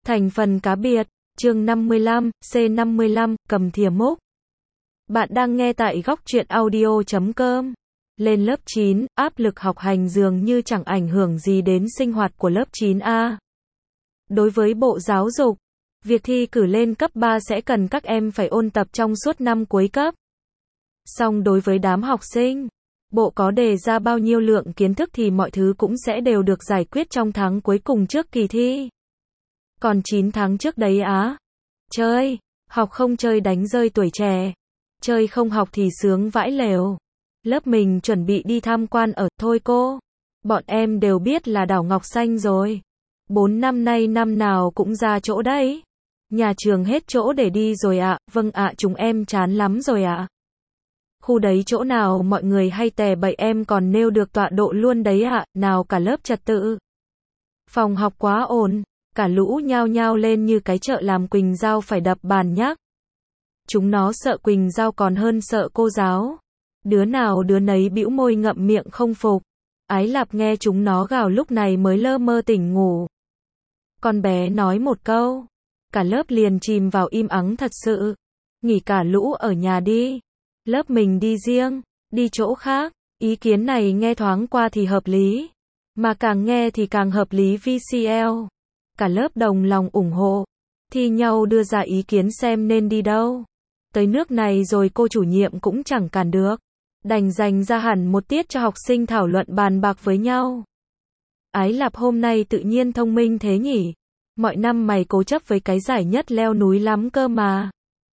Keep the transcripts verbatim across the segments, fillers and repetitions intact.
Thành phần cá biệt, chương năm mươi lăm, C năm mươi lăm, cầm thìa múc. Bạn đang nghe tại góc truyện audio chấm com. Lên lớp chín, áp lực học hành dường như chẳng ảnh hưởng gì đến sinh hoạt của lớp chín A. Đối với Bộ Giáo dục, việc thi cử lên cấp ba sẽ cần các em phải ôn tập trong suốt năm cuối cấp. Song đối với đám học sinh, Bộ có đề ra bao nhiêu lượng kiến thức thì mọi thứ cũng sẽ đều được giải quyết trong tháng cuối cùng trước kỳ thi. Còn chín tháng trước đấy á, chơi, học không chơi đánh rơi tuổi trẻ, chơi không học thì sướng vãi lều. Lớp mình chuẩn bị đi tham quan ở, thôi cô, bọn em đều biết là đảo Ngọc Xanh rồi. Bốn năm nay năm nào cũng ra chỗ đấy. Nhà trường hết chỗ để đi rồi ạ, vâng ạ chúng em chán lắm rồi ạ. Khu đấy chỗ nào mọi người hay tè bậy em còn nêu được tọa độ luôn đấy ạ, nào cả lớp trật tự. Phòng học quá ồn, cả lũ nhao nhao lên như cái chợ làm Quỳnh Giao phải đập bàn nhắc. Chúng nó sợ Quỳnh Giao còn hơn sợ cô giáo. Đứa nào đứa nấy bĩu môi ngậm miệng không phục. Ái Lạp nghe chúng nó gào lúc này mới lơ mơ tỉnh ngủ. Con bé nói một câu, cả lớp liền chìm vào im ắng thật sự. Nghỉ cả lũ ở nhà đi. Lớp mình đi riêng, đi chỗ khác. Ý kiến này nghe thoáng qua thì hợp lý, mà càng nghe thì càng hợp lý vê xê lờ. Cả lớp đồng lòng ủng hộ, thi nhau đưa ra ý kiến xem nên đi đâu. Tới nước này rồi cô chủ nhiệm cũng chẳng cản được, đành dành ra hẳn một tiết cho học sinh thảo luận bàn bạc với nhau. Ái Lạp hôm nay tự nhiên thông minh thế nhỉ? Mọi năm mày cố chấp với cái giải nhất leo núi lắm cơ mà.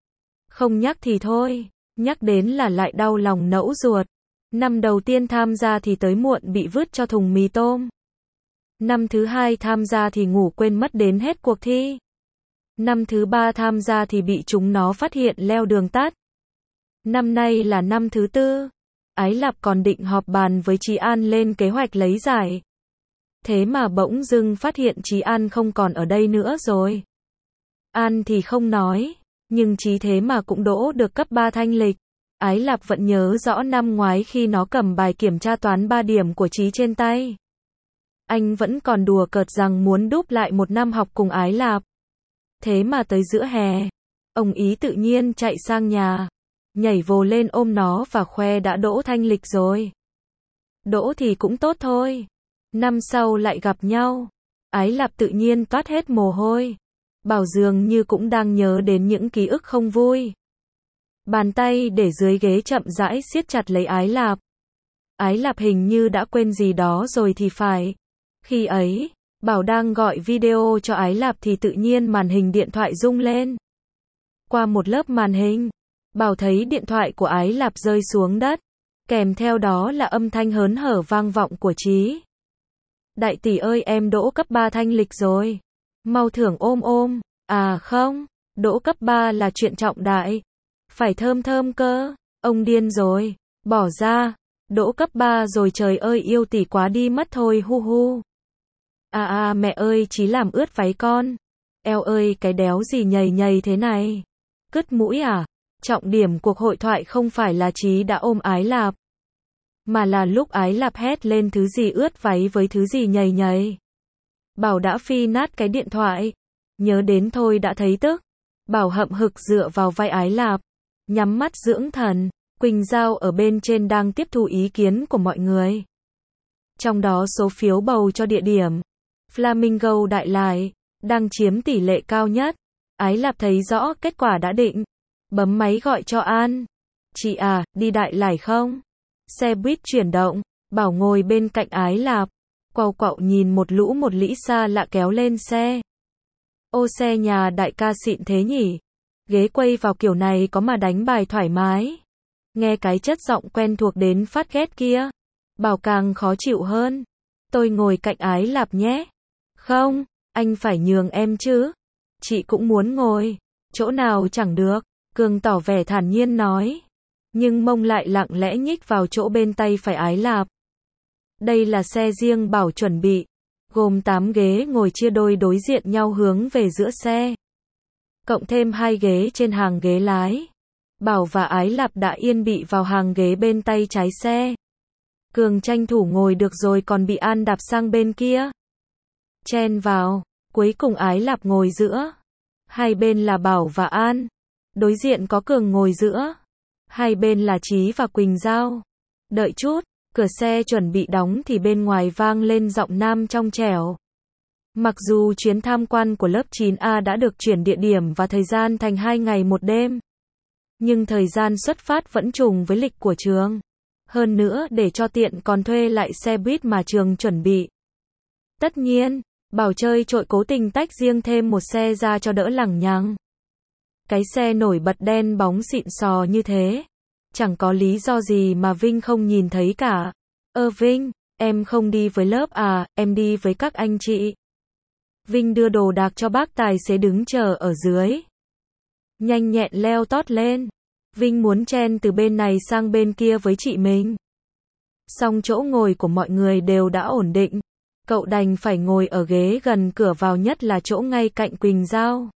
Không nhắc thì thôi, nhắc đến là lại đau lòng nẫu ruột. Năm đầu tiên tham gia thì tới muộn bị vứt cho thùng mì tôm. Năm thứ hai tham gia thì ngủ quên mất đến hết cuộc thi. Năm thứ ba tham gia thì bị chúng nó phát hiện leo đường tắt. Năm nay là năm thứ tư. Ái Lạp còn định họp bàn với Trí An lên kế hoạch lấy giải. Thế mà bỗng dưng phát hiện Trí An không còn ở đây nữa rồi. An thì không nói, nhưng Trí thế mà cũng đỗ được cấp ba thanh lịch. Ái Lạp vẫn nhớ rõ năm ngoái khi nó cầm bài kiểm tra toán ba điểm của Trí trên tay. Anh vẫn còn đùa cợt rằng muốn đúp lại một năm học cùng Ái Lạp. Thế mà tới giữa hè, ông ý tự nhiên chạy sang nhà, nhảy vồ lên ôm nó và khoe đã đỗ thanh lịch rồi. Đỗ thì cũng tốt thôi. Năm sau lại gặp nhau. Ái Lạp tự nhiên toát hết mồ hôi. Bảo dường như cũng đang nhớ đến những ký ức không vui. Bàn tay để dưới ghế chậm rãi siết chặt lấy Ái Lạp. Ái Lạp hình như đã quên gì đó rồi thì phải. Khi ấy, Bảo đang gọi video cho Ái Lạp thì tự nhiên màn hình điện thoại rung lên. Qua một lớp màn hình, Bảo thấy điện thoại của Ái Lạp rơi xuống đất. Kèm theo đó là âm thanh hớn hở vang vọng của Trí. Đại tỷ ơi em đỗ cấp ba thanh lịch rồi. Mau thưởng ôm ôm. À không, đỗ cấp ba là chuyện trọng đại. Phải thơm thơm cơ. Ông điên rồi. Bỏ ra. Đỗ cấp ba rồi trời ơi yêu tỷ quá đi mất thôi hu hu. À à mẹ ơi Trí làm ướt váy con. Eo ơi cái đéo gì nhầy nhầy thế này. Cứt mũi à? Trọng điểm cuộc hội thoại không phải là Trí đã ôm Ái Lạp, mà là lúc Ái Lạp hét lên thứ gì ướt váy với thứ gì nhầy nhầy. Bảo đã phi nát cái điện thoại. Nhớ đến thôi đã thấy tức. Bảo hậm hực dựa vào vai Ái Lạp, nhắm mắt dưỡng thần. Quỳnh Giao ở bên trên đang tiếp thu ý kiến của mọi người. Trong đó số phiếu bầu cho địa điểm Flamingo Đại Lải đang chiếm tỷ lệ cao nhất. Ái Lạp thấy rõ kết quả đã định, bấm máy gọi cho An. Chị à, đi Đại Lải không? Xe buýt chuyển động. Bảo ngồi bên cạnh Ái Lạp, quàu quạo nhìn một lũ một lĩ xa lạ kéo lên xe. Ô xe nhà đại ca xịn thế nhỉ? Ghế quay vào kiểu này có mà đánh bài thoải mái. Nghe cái chất giọng quen thuộc đến phát ghét kia, Bảo càng khó chịu hơn. Tôi ngồi cạnh Ái Lạp nhé. Không, anh phải nhường em chứ. Chị cũng muốn ngồi. Chỗ nào chẳng được. Cường tỏ vẻ thản nhiên nói. Nhưng mông lại lặng lẽ nhích vào chỗ bên tay phải Ái Lạp. Đây là xe riêng Bảo chuẩn bị, gồm tám ghế ngồi chia đôi đối diện nhau hướng về giữa xe. Cộng thêm hai ghế trên hàng ghế lái. Bảo và Ái Lạp đã yên bị vào hàng ghế bên tay trái xe. Cường tranh thủ ngồi được rồi còn bị An đạp sang bên kia. Chen vào. Cuối cùng Ái Lạp ngồi giữa. Hai bên là Bảo và An. Đối diện có Cường ngồi giữa. Hai bên là Chí và Quỳnh Giao. Đợi chút, cửa xe chuẩn bị đóng thì bên ngoài vang lên giọng nam trong trẻo. Mặc dù chuyến tham quan của lớp chín A đã được chuyển địa điểm và thời gian thành hai ngày một đêm, nhưng thời gian xuất phát vẫn trùng với lịch của trường. Hơn nữa để cho tiện còn thuê lại xe buýt mà trường chuẩn bị. Tất nhiên, Bảo chơi trội cố tình tách riêng thêm một xe ra cho đỡ lằng nhằng. Cái xe nổi bật đen bóng xịn sò như thế. Chẳng có lý do gì mà Vinh không nhìn thấy cả. Ơ Vinh, em không đi với lớp à, em đi với các anh chị. Vinh đưa đồ đạc cho bác tài xế đứng chờ ở dưới. Nhanh nhẹn leo tót lên. Vinh muốn chen từ bên này sang bên kia với chị mình. Song chỗ ngồi của mọi người đều đã ổn định. Cậu đành phải ngồi ở ghế gần cửa vào, nhất là chỗ ngay cạnh Quỳnh Giao.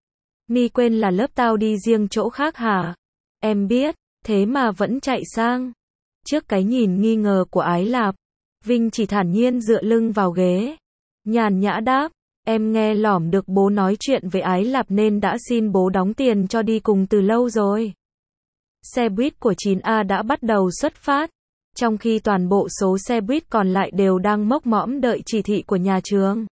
Mi quên là lớp tao đi riêng chỗ khác hả? Em biết, thế mà vẫn chạy sang. Trước cái nhìn nghi ngờ của Ái Lạp, Vinh chỉ thản nhiên dựa lưng vào ghế. Nhàn nhã đáp, em nghe lỏm được bố nói chuyện với Ái Lạp nên đã xin bố đóng tiền cho đi cùng từ lâu rồi. Xe buýt của chín A đã bắt đầu xuất phát, trong khi toàn bộ số xe buýt còn lại đều đang mốc mõm đợi chỉ thị của nhà trường.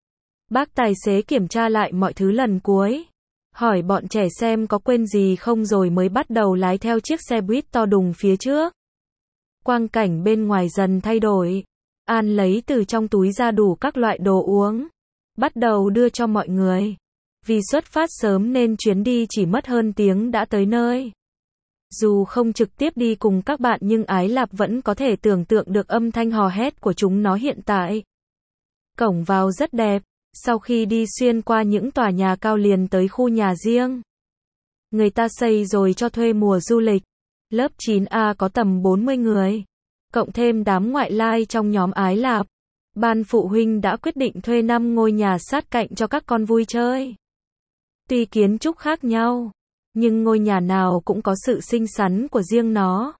Bác tài xế kiểm tra lại mọi thứ lần cuối, hỏi bọn trẻ xem có quên gì không rồi mới bắt đầu lái theo chiếc xe buýt to đùng phía trước. Quang cảnh bên ngoài dần thay đổi. An lấy từ trong túi ra đủ các loại đồ uống, bắt đầu đưa cho mọi người. Vì xuất phát sớm nên chuyến đi chỉ mất hơn tiếng đã tới nơi. Dù không trực tiếp đi cùng các bạn nhưng Ái Lạp vẫn có thể tưởng tượng được âm thanh hò hét của chúng nó hiện tại. Cổng vào rất đẹp, sau khi đi xuyên qua những tòa nhà cao liền tới khu nhà riêng. Người ta xây rồi cho thuê mùa du lịch. Lớp chín A có tầm bốn mươi người, cộng thêm đám ngoại lai trong nhóm Ái Lạp. Ban phụ huynh đã quyết định thuê năm ngôi nhà sát cạnh cho các con vui chơi. Tuy kiến trúc khác nhau, nhưng ngôi nhà nào cũng có sự xinh xắn của riêng nó.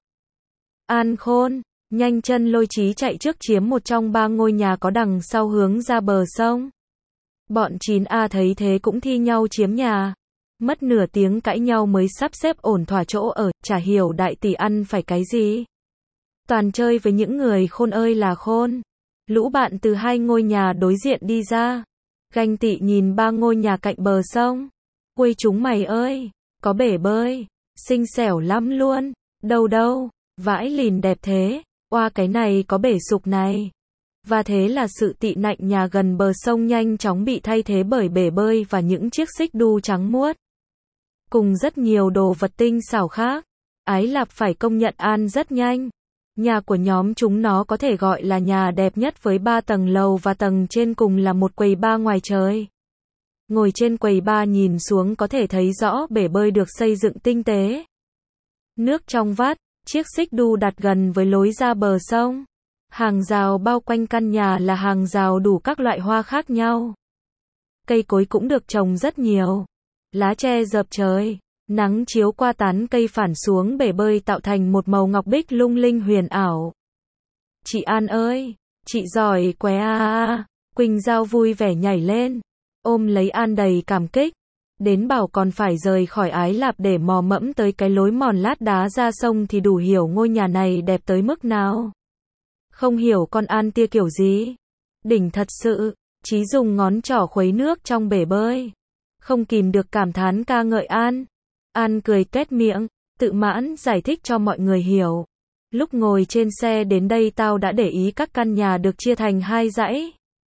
An Khôn nhanh chân lôi Chí chạy trước chiếm một trong ba ngôi nhà có đằng sau hướng ra bờ sông. Bọn chín A thấy thế cũng thi nhau chiếm nhà. Mất nửa tiếng cãi nhau mới sắp xếp ổn thỏa chỗ ở, chả hiểu đại tỷ ăn phải cái gì. Toàn chơi với những người khôn ơi là khôn. Lũ bạn từ hai ngôi nhà đối diện đi ra, ganh tị nhìn ba ngôi nhà cạnh bờ sông. Ui chúng mày ơi, có bể bơi, xinh xẻo lắm luôn. Đâu đâu, vãi lìn đẹp thế, oa cái này có bể sục này. Và thế là sự tị nạnh nhà gần bờ sông nhanh chóng bị thay thế bởi bể bơi và những chiếc xích đu trắng muốt. Cùng rất nhiều đồ vật tinh xảo khác. Ái Lạp phải công nhận An rất nhanh. Nhà của nhóm chúng nó có thể gọi là nhà đẹp nhất với ba tầng lầu và tầng trên cùng là một quầy bar ngoài trời. Ngồi trên quầy bar nhìn xuống có thể thấy rõ bể bơi được xây dựng tinh tế. Nước trong vắt, chiếc xích đu đặt gần với lối ra bờ sông. Hàng rào bao quanh căn nhà là hàng rào đủ các loại hoa khác nhau. Cây cối cũng được trồng rất nhiều. Lá tre dợp trời, nắng chiếu qua tán cây phản xuống bể bơi tạo thành một màu ngọc bích lung linh huyền ảo. Chị An ơi, chị giỏi quá à. Quỳnh Giao vui vẻ nhảy lên, ôm lấy An đầy cảm kích. Đến bảo còn phải rời khỏi Ái Lạp để mò mẫm tới cái lối mòn lát đá ra sông thì đủ hiểu ngôi nhà này đẹp tới mức nào. Không hiểu con An tia kiểu gì. Đỉnh thật sự. Chí dùng ngón trỏ khuấy nước trong bể bơi. Không kìm được cảm thán ca ngợi An. An cười tuét miệng, tự mãn giải thích cho mọi người hiểu. Lúc ngồi trên xe đến đây tao đã để ý các căn nhà được chia thành hai dãy.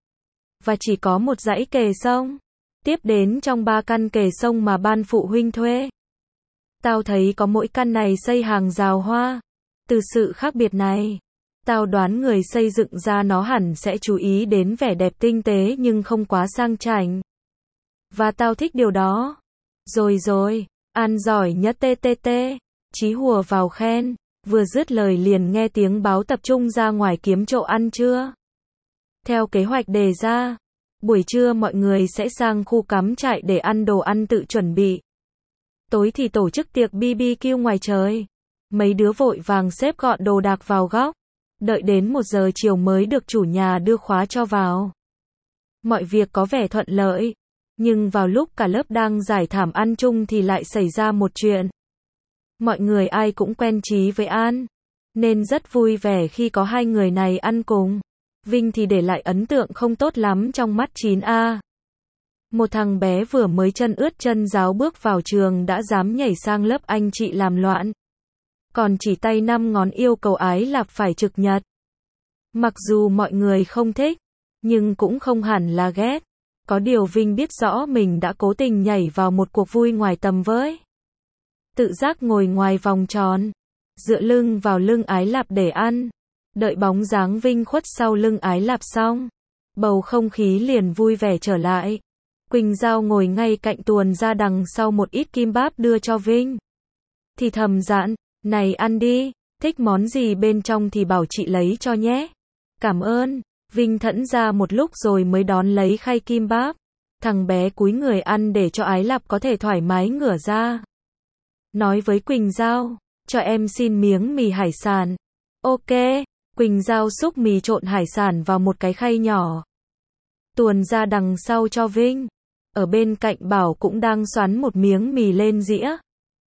Và chỉ có một dãy kề sông. Tiếp đến trong ba căn kề sông mà ban phụ huynh thuê. Tao thấy có mỗi căn này xây hàng rào hoa. Từ sự khác biệt này, tao đoán người xây dựng ra nó hẳn sẽ chú ý đến vẻ đẹp tinh tế nhưng không quá sang chảnh. Và tao thích điều đó. Rồi rồi, An giỏi nhất tê tê tê. Chí hùa vào khen, vừa dứt lời liền nghe tiếng báo tập trung ra ngoài kiếm chỗ ăn trưa. Theo kế hoạch đề ra, buổi trưa mọi người sẽ sang khu cắm trại để ăn đồ ăn tự chuẩn bị. Tối thì tổ chức tiệc bi bi kiu ngoài trời. Mấy đứa vội vàng xếp gọn đồ đạc vào góc. Đợi đến một giờ chiều mới được chủ nhà đưa khóa cho vào. Mọi việc có vẻ thuận lợi. Nhưng vào lúc cả lớp đang giải thảm ăn chung thì lại xảy ra một chuyện. Mọi người ai cũng quen Chí với An, nên rất vui vẻ khi có hai người này ăn cùng. Vinh thì để lại ấn tượng không tốt lắm trong mắt chín A. Một thằng bé vừa mới chân ướt chân ráo bước vào trường đã dám nhảy sang lớp anh chị làm loạn. Còn chỉ tay năm ngón yêu cầu Ái Lạp phải trực nhật. Mặc dù mọi người không thích, nhưng cũng không hẳn là ghét. Có điều Vinh biết rõ mình đã cố tình nhảy vào một cuộc vui ngoài tầm với. Tự giác ngồi ngoài vòng tròn, dựa lưng vào lưng Ái Lạp để ăn. Đợi bóng dáng Vinh khuất sau lưng Ái Lạp xong, bầu không khí liền vui vẻ trở lại. Quỳnh Giao ngồi ngay cạnh tuồn ra đằng sau một ít kim báp đưa cho Vinh. Thì thầm dặn, này ăn đi, thích món gì bên trong thì bảo chị lấy cho nhé. Cảm ơn. Vinh thẫn ra một lúc rồi mới đón lấy khay kim báp. Thằng bé cúi người ăn để cho Ái Lạp có thể thoải mái ngửa ra. Nói với Quỳnh Giao, cho em xin miếng mì hải sản. Ok. Quỳnh Giao xúc mì trộn hải sản vào một cái khay nhỏ. Tuồn ra đằng sau cho Vinh. Ở bên cạnh Bảo cũng đang xoắn một miếng mì lên dĩa.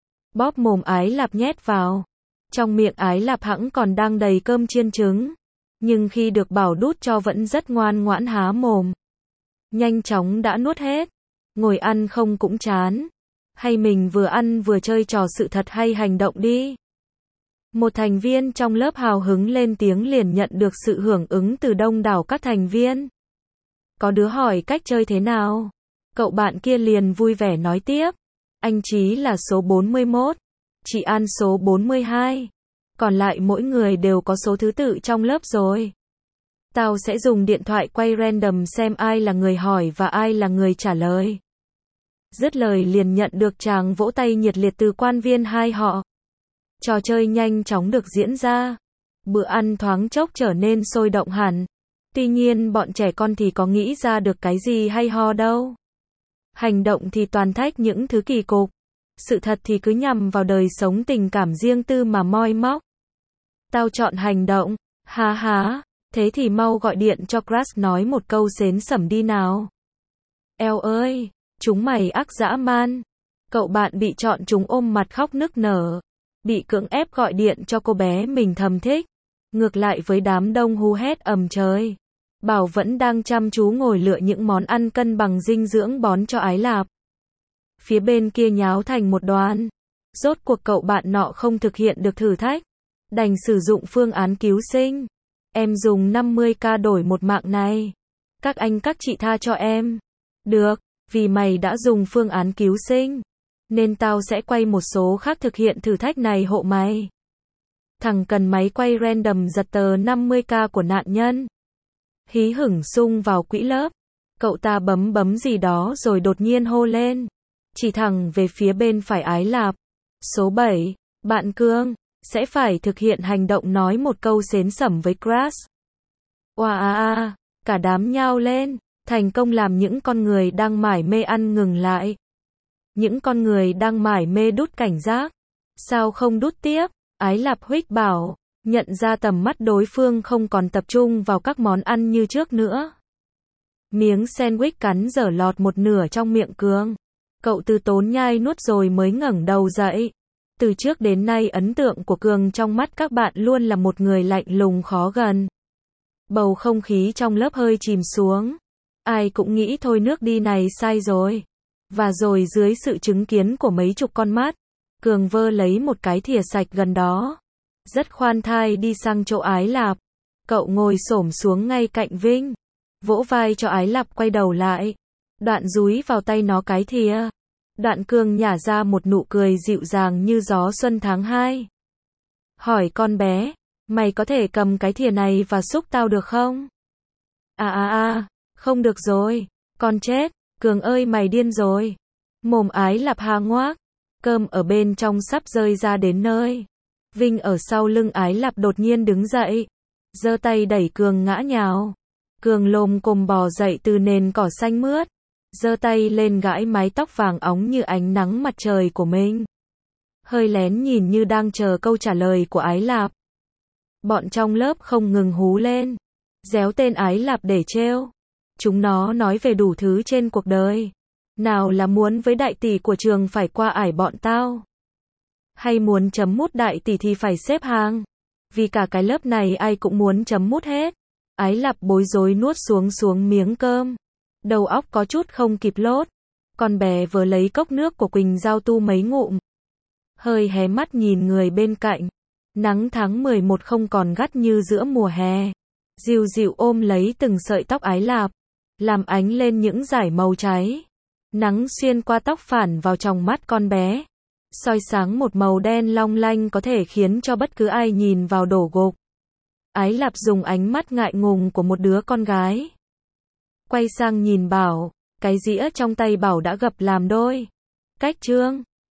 Bóp mồm Ái Lạp nhét vào. Trong miệng Ái Lạp hẵng còn đang đầy cơm chiên trứng. Nhưng khi được Bảo đút cho vẫn rất ngoan ngoãn há mồm. Nhanh chóng đã nuốt hết. Ngồi ăn không cũng chán. Hay mình vừa ăn vừa chơi trò sự thật hay hành động đi. Một thành viên trong lớp hào hứng lên tiếng liền nhận được sự hưởng ứng từ đông đảo các thành viên. Có đứa hỏi cách chơi thế nào. Cậu bạn kia liền vui vẻ nói tiếp. Anh Chí là số bốn mươi mốt. Chị An số bốn mươi hai. Còn lại mỗi người đều có số thứ tự trong lớp rồi. Tao sẽ dùng điện thoại quay random xem ai là người hỏi và ai là người trả lời. Dứt lời liền nhận được tràng vỗ tay nhiệt liệt từ quan viên hai họ. Trò chơi nhanh chóng được diễn ra. Bữa ăn thoáng chốc trở nên sôi động hẳn. Tuy nhiên bọn trẻ con thì có nghĩ ra được cái gì hay ho đâu. Hành động thì toàn thách những thứ kỳ cục. Sự thật thì cứ nhằm vào đời sống tình cảm riêng tư mà moi móc. Tao chọn hành động. Ha ha. Thế thì mau gọi điện cho Crush nói một câu xến xẩm đi nào. Eo ơi, chúng mày ác dã man. Cậu bạn bị chọn chúng ôm mặt khóc nức nở. Bị cưỡng ép gọi điện cho cô bé mình thầm thích. Ngược lại với đám đông hú hét ầm trời. Bảo vẫn đang chăm chú ngồi lựa những món ăn cân bằng dinh dưỡng bón cho Ái Lạp. Phía bên kia nháo thành một đoàn. Rốt cuộc cậu bạn nọ không thực hiện được thử thách. Đành sử dụng phương án cứu sinh. Em dùng năm mươi k đổi một mạng này. Các anh các chị tha cho em. Được, vì mày đã dùng phương án cứu sinh. Nên tao sẽ quay một số khác thực hiện thử thách này hộ mày. Thằng cần máy quay random giật tờ năm mươi k của nạn nhân. Hí hửng xung vào quỹ lớp. Cậu ta bấm bấm gì đó rồi đột nhiên hô lên. Chỉ thẳng về phía bên phải Ái Lạp. Số bảy, bạn Cương, sẽ phải thực hiện hành động nói một câu xến xẩm với Crush. Oa a a, cả đám nhao lên, thành công làm những con người đang mải mê ăn ngừng lại. Những con người đang mải mê đút cảnh giác. Sao không đút tiếp? Ái Lạp huých bảo, nhận ra tầm mắt đối phương không còn tập trung vào các món ăn như trước nữa. Miếng sandwich cắn dở lọt một nửa trong miệng Cương. Cậu từ tốn nhai nuốt rồi mới ngẩng đầu dậy. Từ trước đến nay ấn tượng của Cường trong mắt các bạn luôn là một người lạnh lùng khó gần. Bầu không khí trong lớp hơi chìm xuống. Ai cũng nghĩ thôi nước đi này sai rồi. Và rồi dưới sự chứng kiến của mấy chục con mắt, Cường vơ lấy một cái thìa sạch gần đó. Rất khoan thai đi sang chỗ Ái Lạp. Cậu ngồi xổm xuống ngay cạnh Vinh. Vỗ vai cho Ái Lạp quay đầu lại. Đoạn dúi vào tay nó cái thìa. Đoạn Cương nhả ra một nụ cười dịu dàng như gió xuân tháng hai. Hỏi con bé, mày có thể cầm cái thìa này và xúc tao được không? À à à, không được rồi, con chết, Cường ơi mày điên rồi. Mồm Ái Lạp há ngoác, cơm ở bên trong sắp rơi ra đến nơi. Vinh ở sau lưng Ái Lạp đột nhiên đứng dậy, giơ tay đẩy Cường ngã nhào. Cường lồm cồm bò dậy từ nền cỏ xanh mướt, giơ tay lên gãi mái tóc vàng óng như ánh nắng mặt trời của mình. Hơi lén nhìn như đang chờ câu trả lời của Ái Lạp. Bọn trong lớp không ngừng hú lên, réo tên Ái Lạp để trêu. Chúng nó nói về đủ thứ trên cuộc đời. Nào là muốn với đại tỷ của trường phải qua ải bọn tao. Hay muốn chấm mút đại tỷ thì phải xếp hàng. Vì cả cái lớp này ai cũng muốn chấm mút hết. Ái Lạp bối rối nuốt xuống xuống miếng cơm. Đầu óc có chút không kịp lốt. Con bé vừa lấy cốc nước của Quỳnh Giao tu mấy ngụm. Hơi hé mắt nhìn người bên cạnh. Nắng tháng mười một không còn gắt như giữa mùa hè. Dịu dịu ôm lấy từng sợi tóc Ái Lạp. Làm ánh lên những dải màu cháy. Nắng xuyên qua tóc phản vào trong mắt con bé. Soi sáng một màu đen long lanh có thể khiến cho bất cứ ai nhìn vào đổ gục. Ái Lạp dùng ánh mắt ngại ngùng của một đứa con gái. Quay sang nhìn Bảo. Cái dĩa trong tay Bảo đã gập làm đôi. Cách trương.